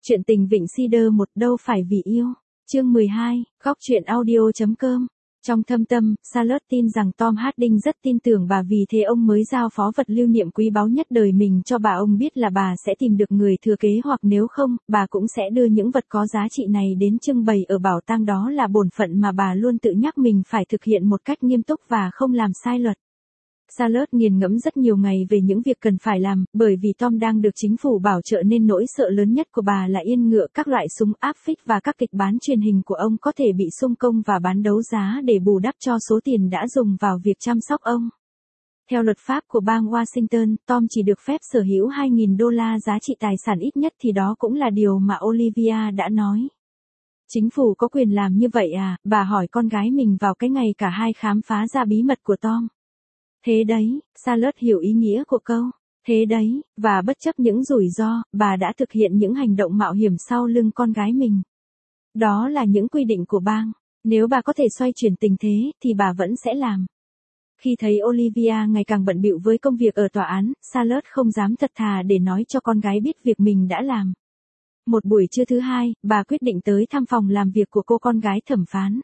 Chuyện tình Vịnh Cedar một đâu phải vì yêu. Chương 12, góc truyện audio.com. Trong thâm tâm, Charlotte tin rằng Tom Harding rất tin tưởng bà, vì thế ông mới giao phó vật lưu niệm quý báu nhất đời mình cho bà. Ông biết là bà sẽ tìm được người thừa kế, hoặc nếu không, bà cũng sẽ đưa những vật có giá trị này đến trưng bày ở bảo tang. Đó là bổn phận mà bà luôn tự nhắc mình phải thực hiện một cách nghiêm túc và không làm sai luật. Charlotte nghiền ngẫm rất nhiều ngày về những việc cần phải làm, bởi vì Tom đang được chính phủ bảo trợ nên nỗi sợ lớn nhất của bà là yên ngựa, các loại súng áp phích và các kịch bán truyền hình của ông có thể bị xung công và bán đấu giá để bù đắp cho số tiền đã dùng vào việc chăm sóc ông. Theo luật pháp của bang Washington, Tom chỉ được phép sở hữu $2.000 giá trị tài sản ít nhất, thì đó cũng là điều mà Olivia đã nói. Chính phủ có quyền làm như vậy à? Bà hỏi con gái mình vào cái ngày cả hai khám phá ra bí mật của Tom. Thế đấy, Charlotte hiểu ý nghĩa của câu thế đấy, và bất chấp những rủi ro, bà đã thực hiện những hành động mạo hiểm sau lưng con gái mình. Đó là những quy định của bang. Nếu bà có thể xoay chuyển tình thế, thì bà vẫn sẽ làm. Khi thấy Olivia ngày càng bận bịu với công việc ở tòa án, Charlotte không dám thật thà để nói cho con gái biết việc mình đã làm. Một buổi trưa thứ hai, bà quyết định tới thăm phòng làm việc của cô con gái thẩm phán.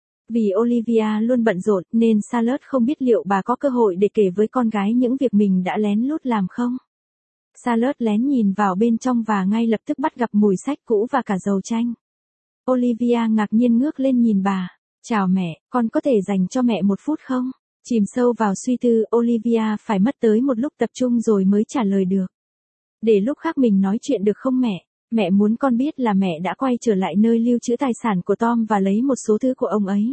Vì Olivia luôn bận rộn, nên Charlotte không biết liệu bà có cơ hội để kể với con gái những việc mình đã lén lút làm không. Charlotte lén nhìn vào bên trong và ngay lập tức bắt gặp mùi sách cũ và cả dầu tranh. Olivia ngạc nhiên ngước lên nhìn bà. Chào mẹ, con có thể dành cho mẹ một phút không? Chìm sâu vào suy tư, Olivia phải mất tới một lúc tập trung rồi mới trả lời được. Để lúc khác mình nói chuyện được không mẹ? Mẹ muốn con biết là mẹ đã quay trở lại nơi lưu trữ tài sản của Tom và lấy một số thứ của ông ấy.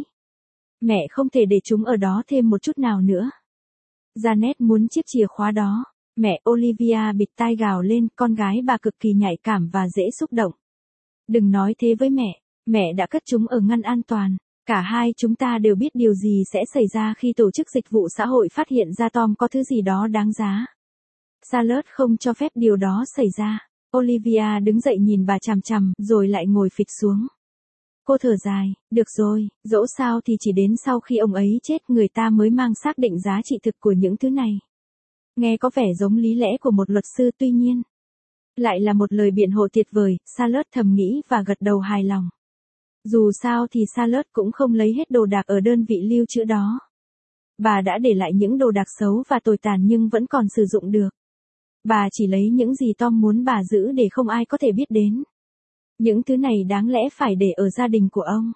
Mẹ không thể để chúng ở đó thêm một chút nào nữa. Janet muốn chiếc chìa khóa đó. Mẹ, Olivia bịt tai gào lên, con gái bà cực kỳ nhạy cảm và dễ xúc động. Đừng nói thế với mẹ đã cất chúng ở ngăn an toàn. Cả hai chúng ta đều biết điều gì sẽ xảy ra khi tổ chức dịch vụ xã hội phát hiện ra Tom có thứ gì đó đáng giá. Charlotte không cho phép điều đó xảy ra. Olivia đứng dậy nhìn bà chằm chằm, rồi lại ngồi phịch xuống. Cô thở dài, được rồi, dẫu sao thì chỉ đến sau khi ông ấy chết người ta mới mang xác định giá trị thực của những thứ này. Nghe có vẻ giống lý lẽ của một luật sư, tuy nhiên lại là một lời biện hộ tuyệt vời, Charlotte thầm nghĩ và gật đầu hài lòng. Dù sao thì Charlotte cũng không lấy hết đồ đạc ở đơn vị lưu trữ đó. Bà đã để lại những đồ đạc xấu và tồi tàn nhưng vẫn còn sử dụng được. Bà chỉ lấy những gì Tom muốn bà giữ để không ai có thể biết đến. Những thứ này đáng lẽ phải để ở gia đình của ông.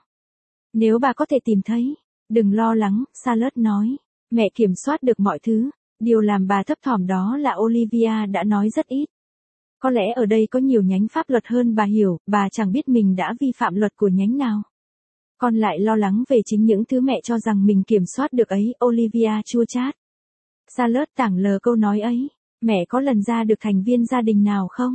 Nếu bà có thể tìm thấy, đừng lo lắng, Charlotte nói. Mẹ kiểm soát được mọi thứ. Điều làm bà thấp thỏm đó là Olivia đã nói rất ít. Có lẽ ở đây có nhiều nhánh pháp luật hơn bà hiểu, bà chẳng biết mình đã vi phạm luật của nhánh nào. Con lại lo lắng về chính những thứ mẹ cho rằng mình kiểm soát được ấy, Olivia chua chát. Charlotte tảng lờ câu nói ấy. Mẹ có lần ra được thành viên gia đình nào không?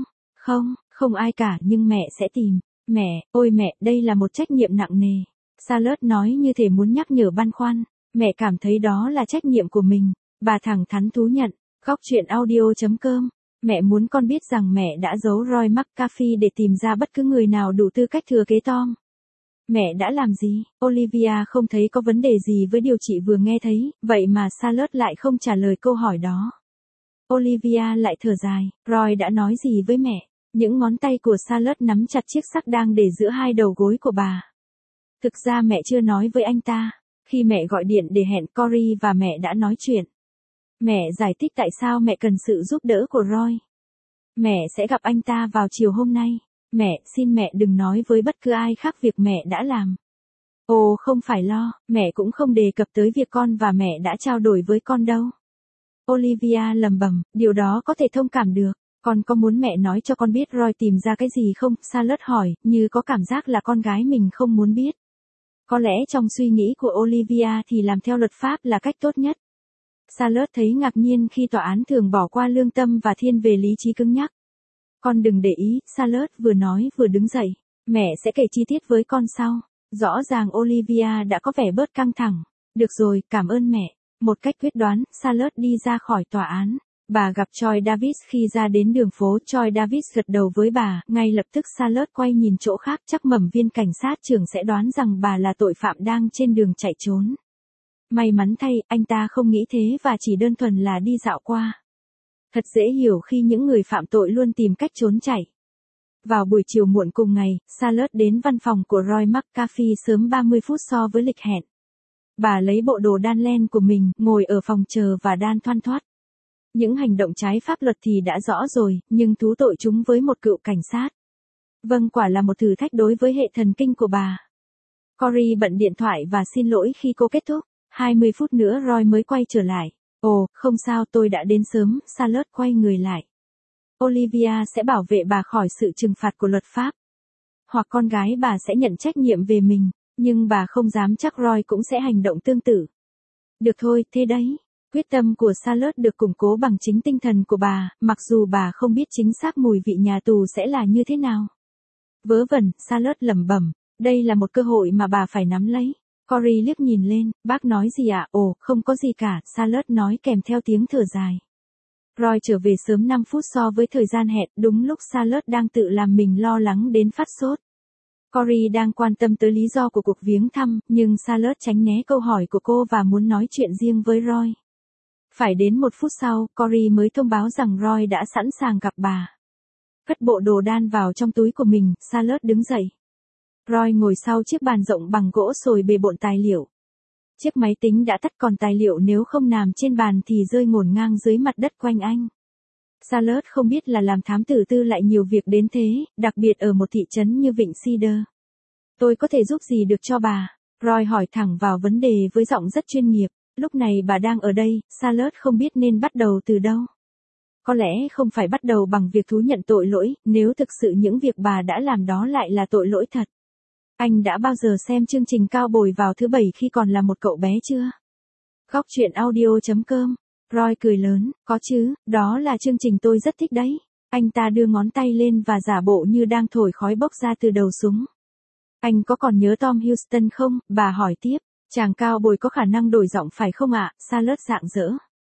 Không ai cả, nhưng mẹ sẽ tìm. Mẹ, ôi mẹ, đây là một trách nhiệm nặng nề. Charlotte nói như thể muốn nhắc nhở băn khoăn. Mẹ cảm thấy đó là trách nhiệm của mình. Bà thẳng thắn thú nhận. Góc truyện audio.com. Mẹ muốn con biết rằng mẹ đã giấu Roy McAfee để tìm ra bất cứ người nào đủ tư cách thừa kế Tom. Mẹ đã làm gì? Olivia không thấy có vấn đề gì với điều chị vừa nghe thấy, vậy mà Charlotte lại không trả lời câu hỏi đó. Olivia lại thở dài, Roy đã nói gì với mẹ? Những ngón tay của Charlotte nắm chặt chiếc sắc đang để giữa hai đầu gối của bà. Thực ra mẹ chưa nói với anh ta. Khi mẹ gọi điện để hẹn Corey và mẹ đã nói chuyện. Mẹ giải thích tại sao mẹ cần sự giúp đỡ của Roy. Mẹ sẽ gặp anh ta vào chiều hôm nay. Mẹ, xin mẹ đừng nói với bất cứ ai khác việc mẹ đã làm. Ồ, không phải lo, mẹ cũng không đề cập tới việc con và mẹ đã trao đổi với con đâu. Olivia lẩm bẩm, điều đó có thể thông cảm được. Con có muốn mẹ nói cho con biết Roy tìm ra cái gì không? Charlotte hỏi, như có cảm giác là con gái mình không muốn biết. Có lẽ trong suy nghĩ của Olivia thì làm theo luật pháp là cách tốt nhất. Charlotte thấy ngạc nhiên khi tòa án thường bỏ qua lương tâm và thiên về lý trí cứng nhắc. Con đừng để ý, Charlotte vừa nói vừa đứng dậy. Mẹ sẽ kể chi tiết với con sau. Rõ ràng Olivia đã có vẻ bớt căng thẳng. Được rồi, cảm ơn mẹ. Một cách quyết đoán, Charlotte đi ra khỏi tòa án. Bà gặp Troy Davis khi ra đến đường phố. Troy Davis gật đầu với bà. Ngay lập tức Charlotte quay nhìn chỗ khác, chắc mẩm viên cảnh sát trưởng sẽ đoán rằng bà là tội phạm đang trên đường chạy trốn. May mắn thay, anh ta không nghĩ thế và chỉ đơn thuần là đi dạo qua. Thật dễ hiểu khi những người phạm tội luôn tìm cách trốn chạy. Vào buổi chiều muộn cùng ngày, Charlotte đến văn phòng của Roy McAfee sớm 30 phút so với lịch hẹn. Bà lấy bộ đồ đan len của mình, ngồi ở phòng chờ và đan thoăn thoắt. Những hành động trái pháp luật thì đã rõ rồi, nhưng thú tội chúng với một cựu cảnh sát. Vâng, quả là một thử thách đối với hệ thần kinh của bà. Corey bận điện thoại và xin lỗi khi cô kết thúc. 20 phút nữa Roy mới quay trở lại. Ồ, không sao, tôi đã đến sớm. Charlotte quay người lại. Olivia sẽ bảo vệ bà khỏi sự trừng phạt của luật pháp. Hoặc con gái bà sẽ nhận trách nhiệm về mình, nhưng bà không dám chắc Roy cũng sẽ hành động tương tự. Được thôi, thế đấy. Quyết tâm của Charlotte được củng cố bằng chính tinh thần của bà, mặc dù bà không biết chính xác mùi vị nhà tù sẽ là như thế nào. Vớ vẩn, Charlotte lẩm bẩm, đây là một cơ hội mà bà phải nắm lấy. Corey liếc nhìn lên, bác nói gì ạ? Ồ, không có gì cả, Charlotte nói kèm theo tiếng thở dài. Roy trở về sớm 5 phút so với thời gian hẹn, đúng lúc Charlotte đang tự làm mình lo lắng đến phát sốt. Corey đang quan tâm tới lý do của cuộc viếng thăm, nhưng Charlotte tránh né câu hỏi của cô và muốn nói chuyện riêng với Roy. Phải đến 1 phút sau, Corey mới thông báo rằng Roy đã sẵn sàng gặp bà. Cất bộ đồ đan vào trong túi của mình, Charlotte đứng dậy. Roy ngồi sau chiếc bàn rộng bằng gỗ sồi bề bộn tài liệu. Chiếc máy tính đã tắt, còn tài liệu nếu không nằm trên bàn thì rơi ngổn ngang dưới mặt đất quanh anh. Charlotte không biết là làm thám tử tư lại nhiều việc đến thế, đặc biệt ở một thị trấn như Vịnh Cedar. Tôi có thể giúp gì được cho bà? Roy hỏi thẳng vào vấn đề với giọng rất chuyên nghiệp. Lúc này bà đang ở đây, Charlotte không biết nên bắt đầu từ đâu. Có lẽ không phải bắt đầu bằng việc thú nhận tội lỗi, nếu thực sự những việc bà đã làm đó lại là tội lỗi thật. Anh đã bao giờ xem chương trình Cao Bồi vào thứ Bảy khi còn là một cậu bé chưa? Góc truyện audio.com. Roy cười lớn, có chứ, đó là chương trình tôi rất thích đấy. Anh ta đưa ngón tay lên và giả bộ như đang thổi khói bốc ra từ đầu súng. Anh có còn nhớ Tom Houston không? Bà hỏi tiếp. Chàng cao bồi có khả năng đổi giọng phải không ạ? Charlotte rạng rỡ.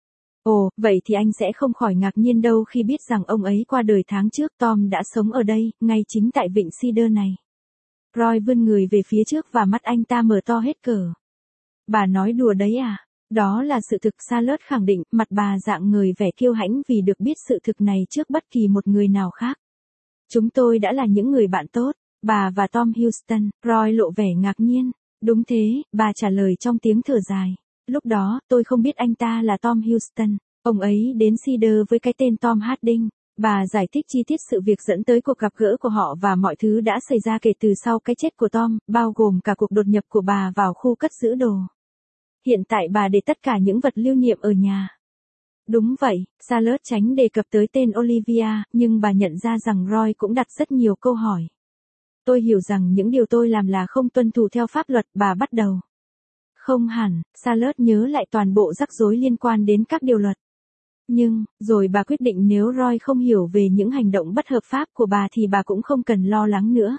Ồ, vậy thì anh sẽ không khỏi ngạc nhiên đâu khi biết rằng ông ấy qua đời tháng trước. Tom đã sống ở đây, ngay chính tại Vịnh Cedar này. Roy vươn người về phía trước và mắt anh ta mở to hết cỡ. Bà nói đùa đấy à? Đó là sự thực, Charlotte khẳng định, mặt bà rạng ngời vẻ kiêu hãnh vì được biết sự thực này trước bất kỳ một người nào khác. Chúng tôi đã là những người bạn tốt, bà và Tom Houston. Roy lộ vẻ ngạc nhiên. Đúng thế, bà trả lời trong tiếng thở dài. Lúc đó, tôi không biết anh ta là Tom Houston. Ông ấy đến Cedar với cái tên Tom Harding. Bà giải thích chi tiết sự việc dẫn tới cuộc gặp gỡ của họ và mọi thứ đã xảy ra kể từ sau cái chết của Tom, bao gồm cả cuộc đột nhập của bà vào khu cất giữ đồ. Hiện tại bà để tất cả những vật lưu niệm ở nhà. Đúng vậy, Charlotte tránh đề cập tới tên Olivia, nhưng bà nhận ra rằng Roy cũng đặt rất nhiều câu hỏi. Tôi hiểu rằng những điều tôi làm là không tuân thủ theo pháp luật, bà bắt đầu. Không hẳn, Charlotte nhớ lại toàn bộ rắc rối liên quan đến các điều luật. Nhưng, rồi bà quyết định nếu Roy không hiểu về những hành động bất hợp pháp của bà thì bà cũng không cần lo lắng nữa.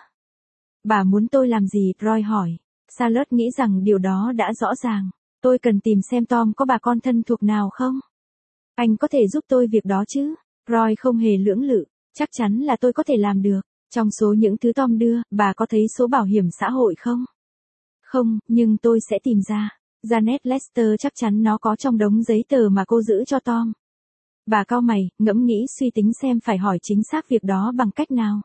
Bà muốn tôi làm gì? Roy hỏi. Charlotte nghĩ rằng điều đó đã rõ ràng. Tôi cần tìm xem Tom có bà con thân thuộc nào không? Anh có thể giúp tôi việc đó chứ? Roy không hề lưỡng lự. Chắc chắn là tôi có thể làm được. Trong số những thứ Tom đưa, bà có thấy số bảo hiểm xã hội không? Không, nhưng tôi sẽ tìm ra. Janet Lester chắc chắn nó có trong đống giấy tờ mà cô giữ cho Tom. Bà cau mày, ngẫm nghĩ suy tính xem phải hỏi chính xác việc đó bằng cách nào.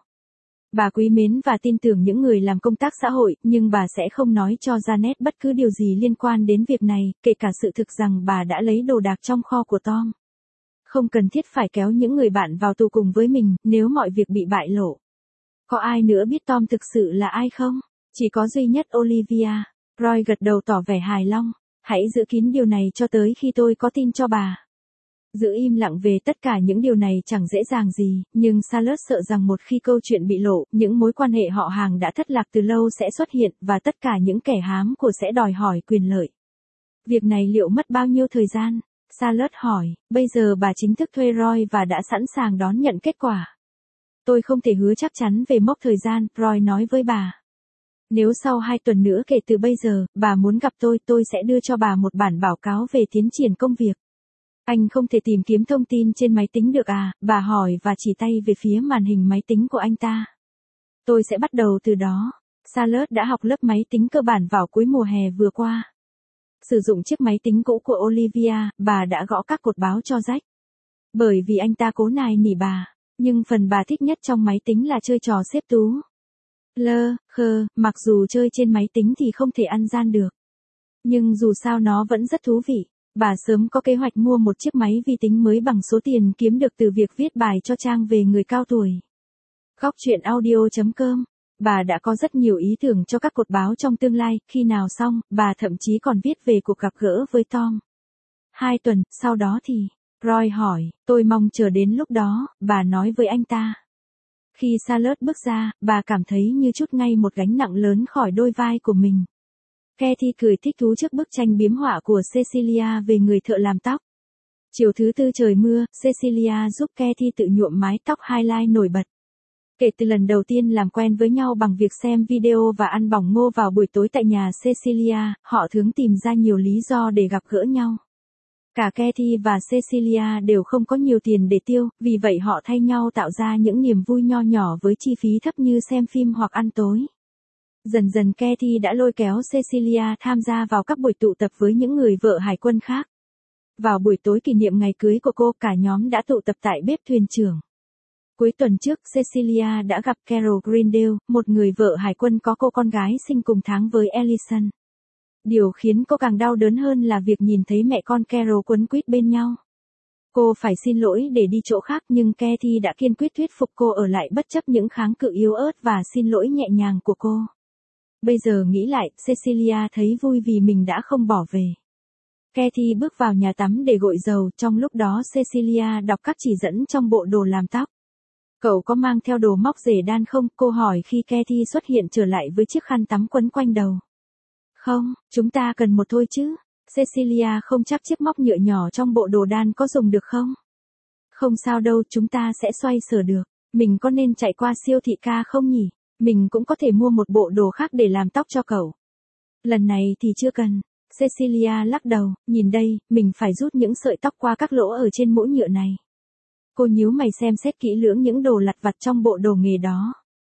Bà quý mến và tin tưởng những người làm công tác xã hội, nhưng bà sẽ không nói cho Janet bất cứ điều gì liên quan đến việc này, kể cả sự thực rằng bà đã lấy đồ đạc trong kho của Tom. Không cần thiết phải kéo những người bạn vào tù cùng với mình, nếu mọi việc bị bại lộ. Có ai nữa biết Tom thực sự là ai không? Chỉ có duy nhất Olivia. Roy gật đầu tỏ vẻ hài lòng. Hãy giữ kín điều này cho tới khi tôi có tin cho bà. Giữ im lặng về tất cả những điều này chẳng dễ dàng gì, nhưng Charlotte sợ rằng một khi câu chuyện bị lộ, những mối quan hệ họ hàng đã thất lạc từ lâu sẽ xuất hiện, và tất cả những kẻ hám của sẽ đòi hỏi quyền lợi. Việc này liệu mất bao nhiêu thời gian? Charlotte hỏi, bây giờ bà chính thức thuê Roy và đã sẵn sàng đón nhận kết quả. Tôi không thể hứa chắc chắn về mốc thời gian, Roy nói với bà. Nếu sau 2 tuần nữa kể từ bây giờ, bà muốn gặp tôi sẽ đưa cho bà một bản báo cáo về tiến triển công việc. Anh không thể tìm kiếm thông tin trên máy tính được à? Bà hỏi và chỉ tay về phía màn hình máy tính của anh ta. Tôi sẽ bắt đầu từ đó. Charlotte đã học lớp máy tính cơ bản vào cuối mùa hè vừa qua. Sử dụng chiếc máy tính cũ của Olivia, bà đã gõ các cột báo cho rách. Bởi vì anh ta cố nài nỉ bà. Nhưng phần bà thích nhất trong máy tính là chơi trò xếp tú. Mặc dù chơi trên máy tính thì không thể ăn gian được. Nhưng dù sao nó vẫn rất thú vị. Bà sớm có kế hoạch mua một chiếc máy vi tính mới bằng số tiền kiếm được từ việc viết bài cho trang về người cao tuổi. Góc chuyện audio.com. Bà đã có rất nhiều ý tưởng cho các cột báo trong tương lai, khi nào xong, bà thậm chí còn viết về cuộc gặp gỡ với Tom. 2 tuần, sau đó thì, Roy hỏi, tôi mong chờ đến lúc đó, bà nói với anh ta. Khi Charlotte bước ra, bà cảm thấy như trút ngay một gánh nặng lớn khỏi đôi vai của mình. Kathy cười thích thú trước bức tranh biếm họa của Cecilia về người thợ làm tóc. Chiều thứ Tư trời mưa, Cecilia giúp Kathy tự nhuộm mái tóc highlight nổi bật. Kể từ lần đầu tiên làm quen với nhau bằng việc xem video và ăn bỏng ngô vào buổi tối tại nhà Cecilia, họ thường tìm ra nhiều lý do để gặp gỡ nhau. Cả Kathy và Cecilia đều không có nhiều tiền để tiêu, vì vậy họ thay nhau tạo ra những niềm vui nho nhỏ với chi phí thấp như xem phim hoặc ăn tối. Dần dần Kathy đã lôi kéo Cecilia tham gia vào các buổi tụ tập với những người vợ hải quân khác. Vào buổi tối kỷ niệm ngày cưới của cô, cả nhóm đã tụ tập tại bếp thuyền trưởng. Cuối tuần trước, Cecilia đã gặp Carol Greendale, một người vợ hải quân có cô con gái sinh cùng tháng với Ellison. Điều khiến cô càng đau đớn hơn là việc nhìn thấy mẹ con Carol quấn quýt bên nhau. Cô phải xin lỗi để đi chỗ khác, nhưng Kathy đã kiên quyết thuyết phục cô ở lại bất chấp những kháng cự yếu ớt và xin lỗi nhẹ nhàng của cô. Bây giờ nghĩ lại, Cecilia thấy vui vì mình đã không bỏ về. Kathy bước vào nhà tắm để gội dầu, trong lúc đó Cecilia đọc các chỉ dẫn trong bộ đồ làm tóc. Cậu có mang theo đồ móc rể đan không? Cô hỏi khi Kathy xuất hiện trở lại với chiếc khăn tắm quấn quanh đầu. Không, chúng ta cần một thôi chứ. Cecilia không chắc chiếc móc nhựa nhỏ trong bộ đồ đan có dùng được không? Không sao đâu, chúng ta sẽ xoay sở được. Mình có nên chạy qua siêu thị ca không nhỉ? Mình cũng có thể mua một bộ đồ khác để làm tóc cho cậu. Lần này thì chưa cần. Cecilia lắc đầu, nhìn đây, mình phải rút những sợi tóc qua các lỗ ở trên mũ nhựa này. Cô nhíu mày xem xét kỹ lưỡng những đồ lặt vặt trong bộ đồ nghề đó.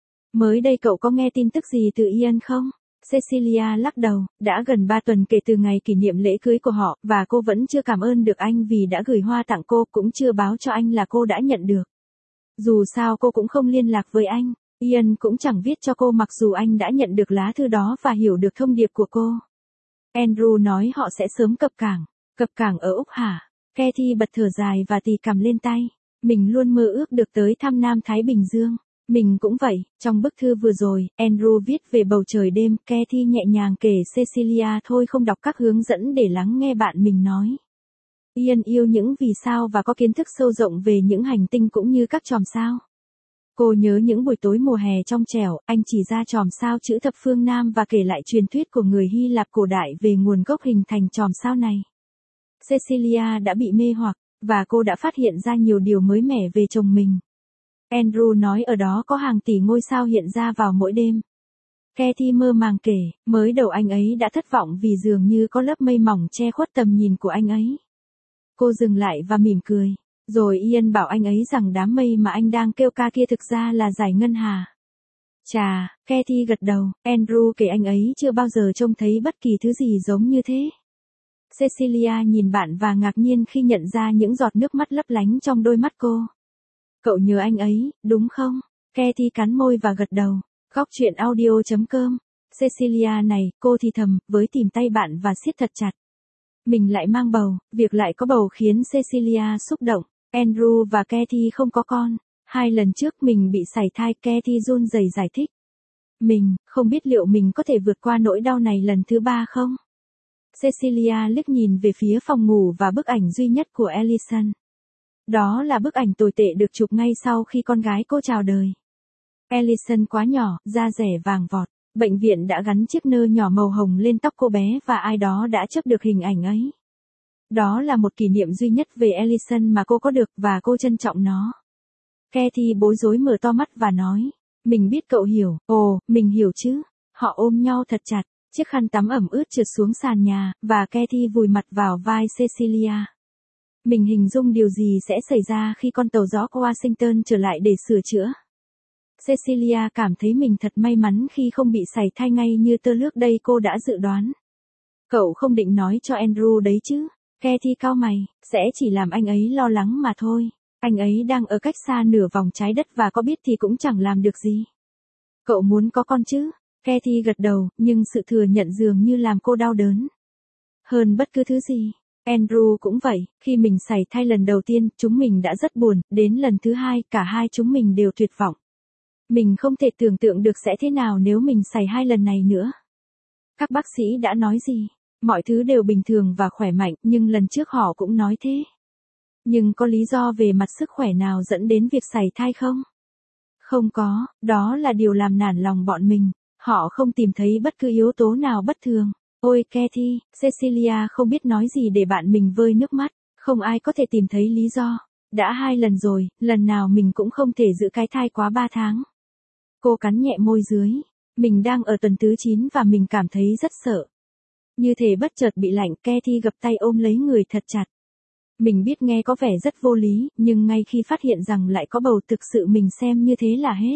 Mới đây cậu có nghe tin tức gì từ Ian không? Cecilia lắc đầu, đã gần 3 tuần kể từ ngày kỷ niệm lễ cưới của họ, và cô vẫn chưa cảm ơn được anh vì đã gửi hoa tặng cô, cũng chưa báo cho anh là cô đã nhận được. Dù sao cô cũng không liên lạc với anh, Ian cũng chẳng viết cho cô mặc dù anh đã nhận được lá thư đó và hiểu được thông điệp của cô. Andrew nói họ sẽ sớm cập cảng ở Úc hả? Kathy bật thở dài và tì cằm lên tay. Mình luôn mơ ước được tới thăm Nam Thái Bình Dương. Mình cũng vậy. Trong bức thư vừa rồi, Andrew viết về bầu trời đêm, Kathy nhẹ nhàng kể Cecilia thôi không đọc các hướng dẫn để lắng nghe bạn mình nói. Ian yêu những vì sao và có kiến thức sâu rộng về những hành tinh cũng như các chòm sao. Cô nhớ những buổi tối mùa hè trong trẻo, anh chỉ ra chòm sao chữ thập phương Nam và kể lại truyền thuyết của người Hy Lạp cổ đại về nguồn gốc hình thành chòm sao này. Cecilia đã bị mê hoặc, và cô đã phát hiện ra nhiều điều mới mẻ về chồng mình. Andrew nói ở đó có hàng tỷ ngôi sao hiện ra vào mỗi đêm. Kathy mơ màng kể, mới đầu anh ấy đã thất vọng vì dường như có lớp mây mỏng che khuất tầm nhìn của anh ấy. Cô dừng lại và mỉm cười. Rồi Ian bảo anh ấy rằng đám mây mà anh đang kêu ca kia thực ra là dải ngân hà. Chà, Kathy gật đầu, Andrew kể anh ấy chưa bao giờ trông thấy bất kỳ thứ gì giống như thế. Cecilia nhìn bạn và ngạc nhiên khi nhận ra những giọt nước mắt lấp lánh trong đôi mắt cô. Cậu nhớ anh ấy, đúng không? Kathy cắn môi và gật đầu. Góc chuyện audio.com. Cecilia này, cô thì thầm, với tìm tay bạn và siết thật chặt. Mình lại mang bầu, việc lại có bầu khiến Cecilia xúc động. Andrew và Kathy không có con. 2 lần trước mình bị sảy thai, Kathy run rẩy giải thích. Mình, không biết liệu mình có thể vượt qua nỗi đau này lần thứ 3 không? Cecilia liếc nhìn về phía phòng ngủ và bức ảnh duy nhất của Ellison. Đó là bức ảnh tồi tệ được chụp ngay sau khi con gái cô chào đời. Ellison quá nhỏ, da rẻ vàng vọt. Bệnh viện đã gắn chiếc nơ nhỏ màu hồng lên tóc cô bé và ai đó đã chớp được hình ảnh ấy. Đó là một kỷ niệm duy nhất về Ellison mà cô có được và cô trân trọng nó. Kathy bối rối mở to mắt và nói. Mình biết cậu hiểu, mình hiểu chứ. Họ ôm nhau thật chặt, chiếc khăn tắm ẩm ướt trượt xuống sàn nhà, và Kathy vùi mặt vào vai Cecilia. Mình hình dung điều gì sẽ xảy ra khi con tàu gió Washington trở lại để sửa chữa. Cecilia cảm thấy mình thật may mắn khi không bị sảy thai ngay như tơ lước đây cô đã dự đoán. Cậu không định nói cho Andrew đấy chứ? Kathy cau mày, sẽ chỉ làm anh ấy lo lắng mà thôi. Anh ấy đang ở cách xa nửa vòng trái đất và có biết thì cũng chẳng làm được gì. Cậu muốn có con chứ? Kathy gật đầu, nhưng sự thừa nhận dường như làm cô đau đớn. Hơn bất cứ thứ gì. Andrew cũng vậy, khi mình sảy thai lần đầu tiên, chúng mình đã rất buồn, đến lần thứ hai, cả hai chúng mình đều tuyệt vọng. Mình không thể tưởng tượng được sẽ thế nào nếu mình sảy 2 lần này nữa. Các bác sĩ đã nói gì? Mọi thứ đều bình thường và khỏe mạnh, nhưng lần trước họ cũng nói thế. Nhưng có lý do về mặt sức khỏe nào dẫn đến việc sảy thai không? Không có, đó là điều làm nản lòng bọn mình. Họ không tìm thấy bất cứ yếu tố nào bất thường. Ôi Kathy, Cecilia không biết nói gì để bạn mình vơi nước mắt. Không ai có thể tìm thấy lý do. Đã 2 lần rồi, lần nào mình cũng không thể giữ cái thai quá 3 tháng. Cô cắn nhẹ môi dưới. Mình đang ở tuần thứ 9 và mình cảm thấy rất sợ. Như thể bất chợt bị lạnh, Kathy gập tay ôm lấy người thật chặt. Mình biết nghe có vẻ rất vô lý, nhưng ngay khi phát hiện rằng lại có bầu thực sự mình xem như thế là hết.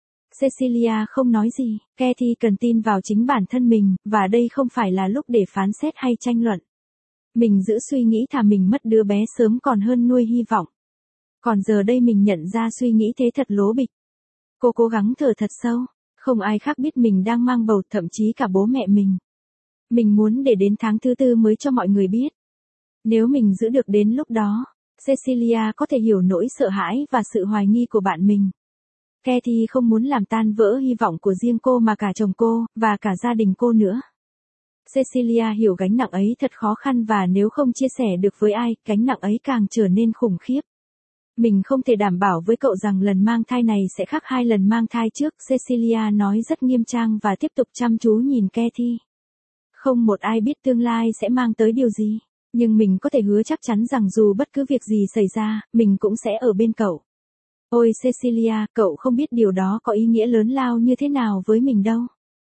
Cecilia không nói gì, Kathy cần tin vào chính bản thân mình, và đây không phải là lúc để phán xét hay tranh luận. Mình giữ suy nghĩ thà mình mất đứa bé sớm còn hơn nuôi hy vọng. Còn giờ đây mình nhận ra suy nghĩ thế thật lố bịch. Cô cố gắng thở thật sâu, không ai khác biết mình đang mang bầu, thậm chí cả bố mẹ mình. Mình muốn để đến tháng thứ 4 mới cho mọi người biết. Nếu mình giữ được đến lúc đó, Cecilia có thể hiểu nỗi sợ hãi và sự hoài nghi của bạn mình. Kathy không muốn làm tan vỡ hy vọng của riêng cô mà cả chồng cô, và cả gia đình cô nữa. Cecilia hiểu gánh nặng ấy thật khó khăn và nếu không chia sẻ được với ai, gánh nặng ấy càng trở nên khủng khiếp. Mình không thể đảm bảo với cậu rằng lần mang thai này sẽ khác 2 lần mang thai trước, Cecilia nói rất nghiêm trang và tiếp tục chăm chú nhìn Kathy. Không một ai biết tương lai sẽ mang tới điều gì, nhưng mình có thể hứa chắc chắn rằng dù bất cứ việc gì xảy ra, mình cũng sẽ ở bên cậu. Ôi Cecilia, cậu không biết điều đó có ý nghĩa lớn lao như thế nào với mình đâu.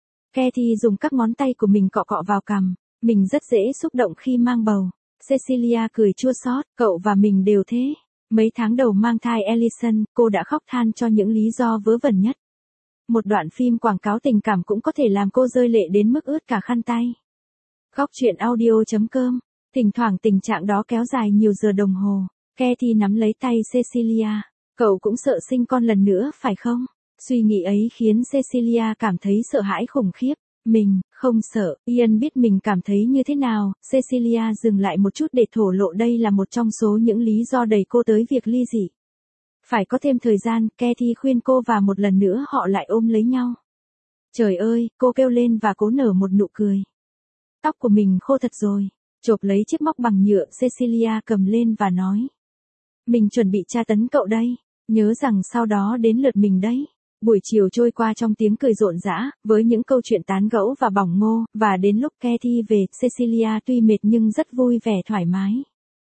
Kathy dùng các ngón tay của mình cọ cọ vào cằm, mình rất dễ xúc động khi mang bầu. Cecilia cười chua xót, cậu và mình đều thế. Mấy tháng đầu mang thai Ellison, cô đã khóc than cho những lý do vớ vẩn nhất. Một đoạn phim quảng cáo tình cảm cũng có thể làm cô rơi lệ đến mức ướt cả khăn tay. Góc truyện audio.com. Thỉnh thoảng tình trạng đó kéo dài nhiều giờ đồng hồ. Kathy nắm lấy tay Cecilia. Cậu cũng sợ sinh con lần nữa phải không? Suy nghĩ ấy khiến Cecilia cảm thấy sợ hãi khủng khiếp. Mình, không sợ. Ian biết mình cảm thấy như thế nào. Cecilia dừng lại một chút để thổ lộ đây là một trong số những lý do đẩy cô tới việc ly dị. Phải có thêm thời gian, Kathy khuyên cô và một lần nữa họ lại ôm lấy nhau. Trời ơi, cô kêu lên và cố nở một nụ cười. Tóc của mình khô thật rồi. Chộp lấy chiếc móc bằng nhựa, Cecilia cầm lên và nói. Mình chuẩn bị tra tấn cậu đây. Nhớ rằng sau đó đến lượt mình đấy. Buổi chiều trôi qua trong tiếng cười rộn rã, với những câu chuyện tán gẫu và bỏng ngô, và đến lúc Kathy về, Cecilia tuy mệt nhưng rất vui vẻ thoải mái.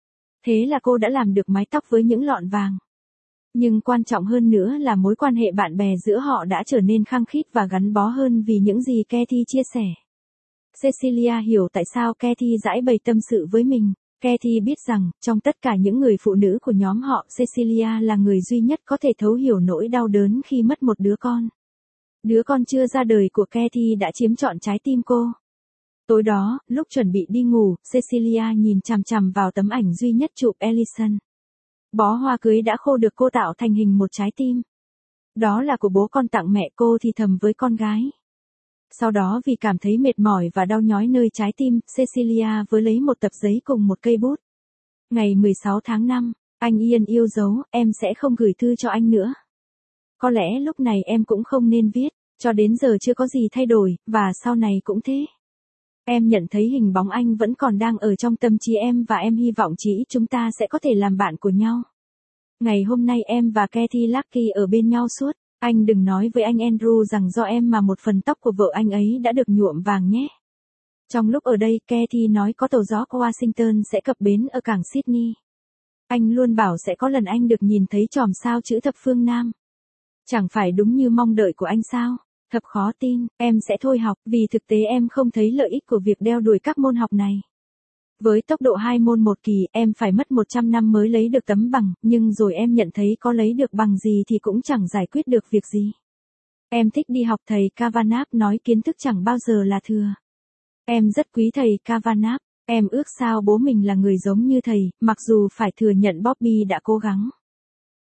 Thế là cô đã làm được mái tóc với những lọn vàng. Nhưng quan trọng hơn nữa là mối quan hệ bạn bè giữa họ đã trở nên khăng khít và gắn bó hơn vì những gì Kathy chia sẻ. Cecilia hiểu tại sao Kathy giãi bày tâm sự với mình. Kathy biết rằng, trong tất cả những người phụ nữ của nhóm họ, Cecilia là người duy nhất có thể thấu hiểu nỗi đau đớn khi mất một đứa con. Đứa con chưa ra đời của Kathy đã chiếm trọn trái tim cô. Tối đó, lúc chuẩn bị đi ngủ, Cecilia nhìn chằm chằm vào tấm ảnh duy nhất chụp Ellison. Bó hoa cưới đã khô được cô tạo thành hình một trái tim. Đó là của bố con tặng mẹ cô thì thầm với con gái. Sau đó vì cảm thấy mệt mỏi và đau nhói nơi trái tim, Cecilia vừa lấy một tập giấy cùng một cây bút. Ngày 16 tháng 5, anh Ian yêu dấu, em sẽ không gửi thư cho anh nữa. Có lẽ lúc này em cũng không nên viết, cho đến giờ chưa có gì thay đổi, và sau này cũng thế. Em nhận thấy hình bóng anh vẫn còn đang ở trong tâm trí em và em hy vọng chỉ chúng ta sẽ có thể làm bạn của nhau. Ngày hôm nay em và Kathy Lucky ở bên nhau suốt. Anh đừng nói với anh Andrew rằng do em mà một phần tóc của vợ anh ấy đã được nhuộm vàng nhé. Trong lúc ở đây, Kathy nói có tàu gió Washington sẽ cập bến ở cảng Sydney. Anh luôn bảo sẽ có lần anh được nhìn thấy chòm sao chữ thập phương Nam. Chẳng phải đúng như mong đợi của anh sao? Thật khó tin, em sẽ thôi học, vì thực tế em không thấy lợi ích của việc đeo đuổi các môn học này. Với tốc độ 2 môn một kỳ, em phải mất 100 năm mới lấy được tấm bằng, nhưng rồi em nhận thấy có lấy được bằng gì thì cũng chẳng giải quyết được việc gì. Em thích đi học, thầy Kavanagh nói kiến thức chẳng bao giờ là thừa. Em rất quý thầy Kavanagh, em ước sao bố mình là người giống như thầy, mặc dù phải thừa nhận Bobby đã cố gắng.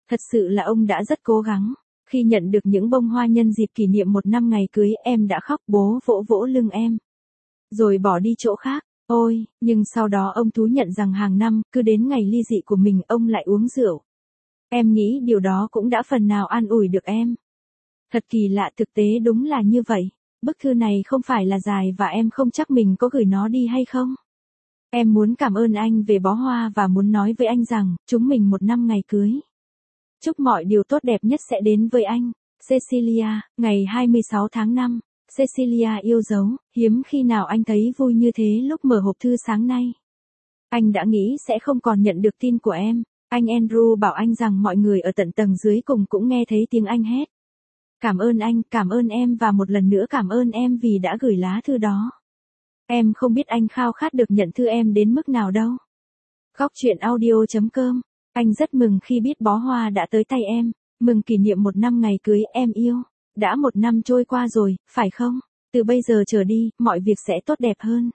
Thật sự là ông đã rất cố gắng. Khi nhận được những bông hoa nhân dịp kỷ niệm 1 năm ngày cưới, em đã khóc, bố vỗ vỗ lưng em. Rồi bỏ đi chỗ khác. Ôi, nhưng sau đó ông thú nhận rằng hàng năm, cứ đến ngày ly dị của mình, ông lại uống rượu. Em nghĩ điều đó cũng đã phần nào an ủi được em. Thật kỳ lạ, thực tế đúng là như vậy. Bức thư này không phải là dài và em không chắc mình có gửi nó đi hay không. Em muốn cảm ơn anh về bó hoa và muốn nói với anh rằng, chúng mình 1 năm ngày cưới. Chúc mọi điều tốt đẹp nhất sẽ đến với anh. Cecilia, ngày 26 tháng 5. Cecilia yêu dấu, hiếm khi nào anh thấy vui như thế lúc mở hộp thư sáng nay. Anh đã nghĩ sẽ không còn nhận được tin của em. Anh Andrew bảo anh rằng mọi người ở tận tầng dưới cùng cũng nghe thấy tiếng anh hét. Cảm ơn anh, cảm ơn em và một lần nữa cảm ơn em vì đã gửi lá thư đó. Em không biết anh khao khát được nhận thư em đến mức nào đâu. Góc chuyện audio.com. Anh rất mừng khi biết bó hoa đã tới tay em. Mừng kỷ niệm 1 năm ngày cưới em yêu. Đã 1 năm trôi qua rồi, phải không? Từ bây giờ trở đi, mọi việc sẽ tốt đẹp hơn.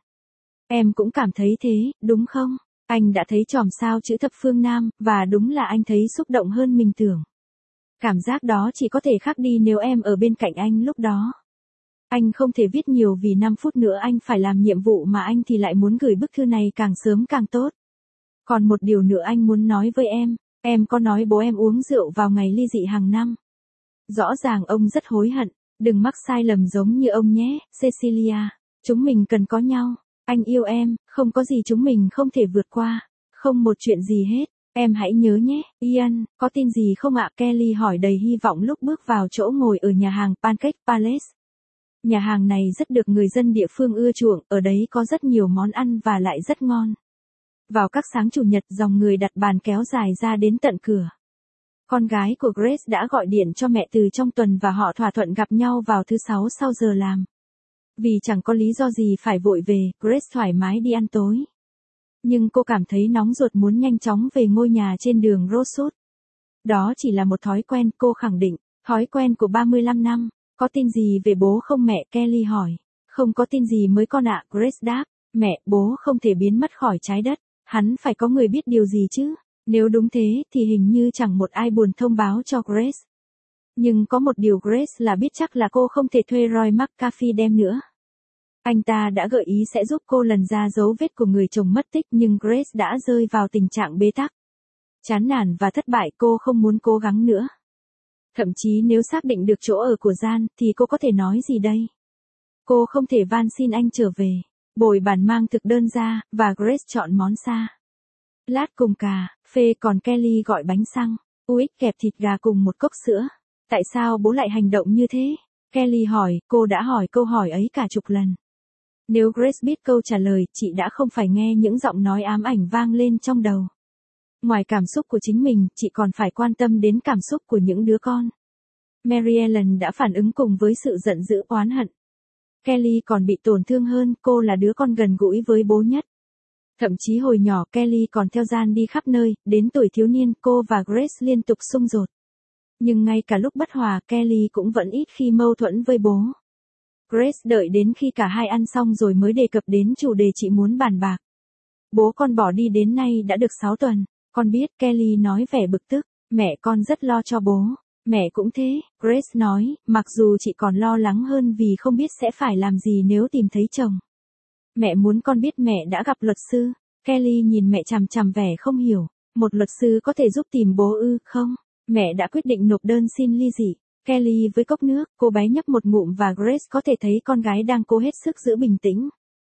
Em cũng cảm thấy thế, đúng không? Anh đã thấy chòm sao chữ thập phương Nam, và đúng là anh thấy xúc động hơn mình tưởng. Cảm giác đó chỉ có thể khác đi nếu em ở bên cạnh anh lúc đó. Anh không thể viết nhiều vì 5 phút nữa anh phải làm nhiệm vụ mà anh thì lại muốn gửi bức thư này càng sớm càng tốt. Còn một điều nữa anh muốn nói với em có nói bố em uống rượu vào ngày ly dị hàng năm. Rõ ràng ông rất hối hận, đừng mắc sai lầm giống như ông nhé, Cecilia. Chúng mình cần có nhau, anh yêu em, không có gì chúng mình không thể vượt qua, không một chuyện gì hết. Em hãy nhớ nhé, Ian, có tin gì không ạ? Kelly hỏi đầy hy vọng lúc bước vào chỗ ngồi ở nhà hàng Pancake Palace. Nhà hàng này rất được người dân địa phương ưa chuộng, ở đấy có rất nhiều món ăn và lại rất ngon. Vào các sáng chủ nhật dòng người đặt bàn kéo dài ra đến tận cửa. Con gái của Grace đã gọi điện cho mẹ từ trong tuần và họ thỏa thuận gặp nhau vào thứ 6 sau giờ làm. Vì chẳng có lý do gì phải vội về, Grace thoải mái đi ăn tối. Nhưng cô cảm thấy nóng ruột muốn nhanh chóng về ngôi nhà trên đường Rosewood. Đó chỉ là một thói quen, cô khẳng định, thói quen của 35 năm. Có tin gì về bố không mẹ? Kelly hỏi. Không có tin gì mới con ạ, Grace đáp. Mẹ, bố không thể biến mất khỏi trái đất. Hắn phải có người biết điều gì chứ. Nếu đúng thế thì hình như chẳng một ai buồn thông báo cho Grace. Nhưng có một điều Grace là biết chắc là cô không thể thuê Roy McCaffrey đem nữa. Anh ta đã gợi ý sẽ giúp cô lần ra dấu vết của người chồng mất tích nhưng Grace đã rơi vào tình trạng bế tắc. Chán nản và thất bại, cô không muốn cố gắng nữa. Thậm chí nếu xác định được chỗ ở của Jan thì cô có thể nói gì đây? Cô không thể van xin anh trở về. Bồi bàn mang thực đơn ra, và Grace chọn món sa lát cùng cà phê, còn Kelly gọi bánh xăng, Uix kẹp thịt gà cùng một cốc sữa. Tại sao bố lại hành động như thế? Kelly hỏi, cô đã hỏi câu hỏi ấy cả chục lần. Nếu Grace biết câu trả lời, chị đã không phải nghe những giọng nói ám ảnh vang lên trong đầu. Ngoài cảm xúc của chính mình, chị còn phải quan tâm đến cảm xúc của những đứa con. Mary Ellen đã phản ứng cùng với sự giận dữ oán hận. Kelly còn bị tổn thương hơn, cô là đứa con gần gũi với bố nhất. Thậm chí hồi nhỏ Kelly còn theo Jan đi khắp nơi, đến tuổi thiếu niên cô và Grace liên tục xung đột. Nhưng ngay cả lúc bất hòa, Kelly cũng vẫn ít khi mâu thuẫn với bố. Grace đợi đến khi cả hai ăn xong rồi mới đề cập đến chủ đề chị muốn bàn bạc. Bố con bỏ đi đến nay đã được 6 tuần, con biết, Kelly nói vẻ bực tức, mẹ con rất lo cho bố. Mẹ cũng thế, Grace nói, mặc dù chị còn lo lắng hơn vì không biết sẽ phải làm gì nếu tìm thấy chồng. Mẹ muốn con biết mẹ đã gặp luật sư. Kelly nhìn mẹ chằm chằm vẻ không hiểu. Một luật sư có thể giúp tìm bố ư? Không. Mẹ đã quyết định nộp đơn xin ly dị. Kelly với cốc nước, cô bé nhấp một ngụm và Grace có thể thấy con gái đang cố hết sức giữ bình tĩnh.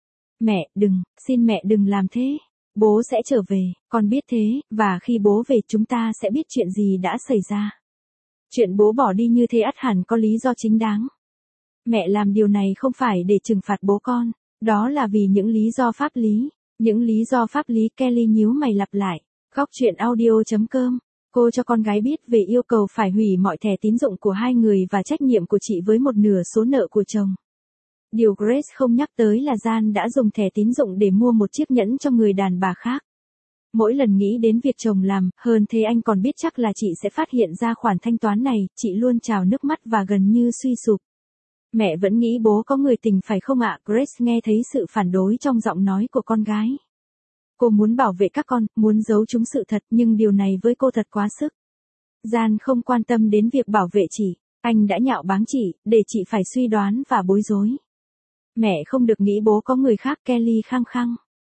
Mẹ, đừng, xin mẹ đừng làm thế. Bố sẽ trở về, con biết thế, và khi bố về chúng ta sẽ biết chuyện gì đã xảy ra. Chuyện bố bỏ đi như thế ắt hẳn có lý do chính đáng. Mẹ làm điều này không phải để trừng phạt bố con, đó là vì những lý do pháp lý. Những lý do pháp lý, Kelly nhíu mày lặp lại. Góc chuyện audio.com. Cô cho con gái biết về yêu cầu phải hủy mọi thẻ tín dụng của hai người và trách nhiệm của chị với một nửa số nợ của chồng. Điều Grace không nhắc tới là Jan đã dùng thẻ tín dụng để mua một chiếc nhẫn cho người đàn bà khác. Mỗi lần nghĩ đến việc chồng làm, hơn thế anh còn biết chắc là chị sẽ phát hiện ra khoản thanh toán này, chị luôn trào nước mắt và gần như suy sụp. Mẹ vẫn nghĩ bố có người tình phải không ạ? Grace nghe thấy sự phản đối trong giọng nói của con gái. Cô muốn bảo vệ các con, muốn giấu chúng sự thật, nhưng điều này với cô thật quá sức. Gian không quan tâm đến việc bảo vệ chị, anh đã nhạo báng chị, để chị phải suy đoán và bối rối. Mẹ không được nghĩ bố có người khác, Kelly khăng khăng.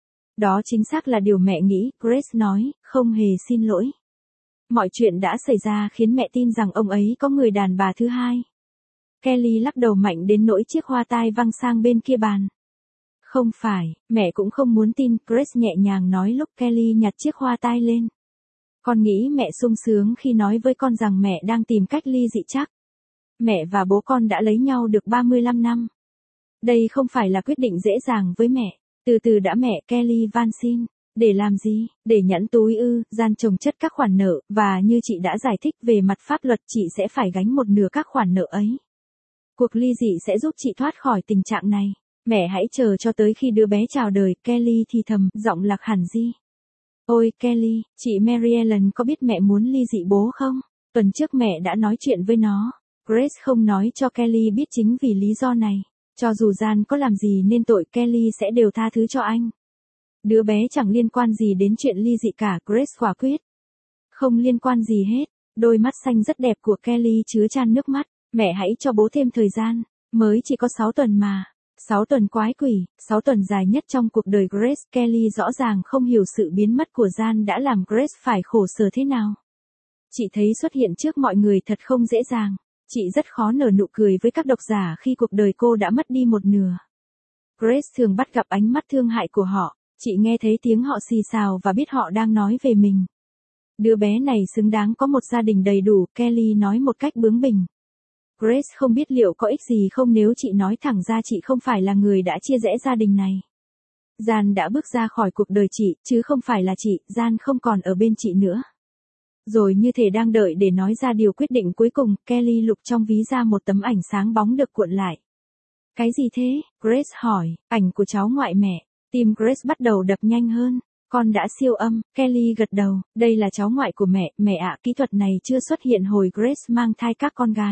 Đó chính xác là điều mẹ nghĩ, Grace nói, không hề xin lỗi. Mọi chuyện đã xảy ra khiến mẹ tin rằng ông ấy có người đàn bà thứ hai. Kelly lắc đầu mạnh đến nỗi chiếc hoa tai văng sang bên kia bàn. Không phải, mẹ cũng không muốn tin, Grace nhẹ nhàng nói lúc Kelly nhặt chiếc hoa tai lên. Con nghĩ mẹ sung sướng khi nói với con rằng mẹ đang tìm cách ly dị chắc. Mẹ và bố con đã lấy nhau được 35 năm. Đây không phải là quyết định dễ dàng với mẹ. Từ từ đã mẹ, Kelly van xin. Để làm gì? Để nhẫn túi ư? Gian chồng chất các khoản nợ, và như chị đã giải thích về mặt pháp luật chị sẽ phải gánh một nửa các khoản nợ ấy. Cuộc ly dị sẽ giúp chị thoát khỏi tình trạng này. Mẹ hãy chờ cho tới khi đứa bé chào đời, Kelly thì thầm, giọng lạc hẳn đi. Ôi Kelly, chị Mary Ellen có biết mẹ muốn ly dị bố không? Tuần trước mẹ đã nói chuyện với nó. Grace không nói cho Kelly biết chính vì lý do này. Cho dù Gian có làm gì nên tội, Kelly sẽ đều tha thứ cho anh. Đứa bé chẳng liên quan gì đến chuyện ly dị cả, Grace quả quyết. Không liên quan gì hết. Đôi mắt xanh rất đẹp của Kelly chứa chan nước mắt. Mẹ hãy cho bố thêm thời gian. Mới chỉ có 6 tuần mà. 6 tuần quái quỷ, 6 tuần dài nhất trong cuộc đời Grace. Kelly rõ ràng không hiểu sự biến mất của Gian đã làm Grace phải khổ sở thế nào. Chị thấy xuất hiện trước mọi người thật không dễ dàng. Chị rất khó nở nụ cười với các độc giả khi cuộc đời cô đã mất đi một nửa. Grace thường bắt gặp ánh mắt thương hại của họ. Chị nghe thấy tiếng họ xì xào và biết họ đang nói về mình. Đứa bé này xứng đáng có một gia đình đầy đủ, Kelly nói một cách bướng bỉnh. Grace không biết liệu có ích gì không nếu chị nói thẳng ra chị không phải là người đã chia rẽ gia đình này. Gian đã bước ra khỏi cuộc đời chị, chứ không phải là chị, Gian không còn ở bên chị nữa. Rồi như thể đang đợi để nói ra điều quyết định cuối cùng, Kelly lục trong ví ra một tấm ảnh sáng bóng được cuộn lại. Cái gì thế? Grace hỏi, ảnh của cháu ngoại mẹ. Tim Grace bắt đầu đập nhanh hơn. Con đã siêu âm, Kelly gật đầu, đây là cháu ngoại của mẹ ạ, kỹ thuật này chưa xuất hiện hồi Grace mang thai các con gái.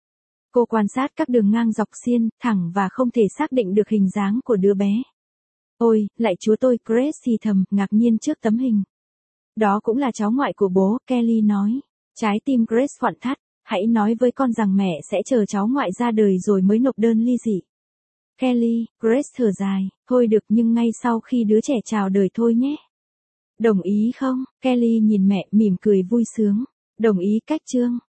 Cô quan sát các đường ngang dọc xiên, thẳng và không thể xác định được hình dáng của đứa bé. Ôi, lạy chúa tôi, Grace thì thầm, ngạc nhiên trước tấm hình. Đó cũng là cháu ngoại của bố, Kelly nói. Trái tim Grace phận thắt, hãy nói với con rằng mẹ sẽ chờ cháu ngoại ra đời rồi mới nộp đơn ly dị. Kelly, Grace thở dài, thôi được nhưng ngay sau khi đứa trẻ chào đời thôi nhé. Đồng ý không? Kelly nhìn mẹ mỉm cười vui sướng. Đồng ý cách chương.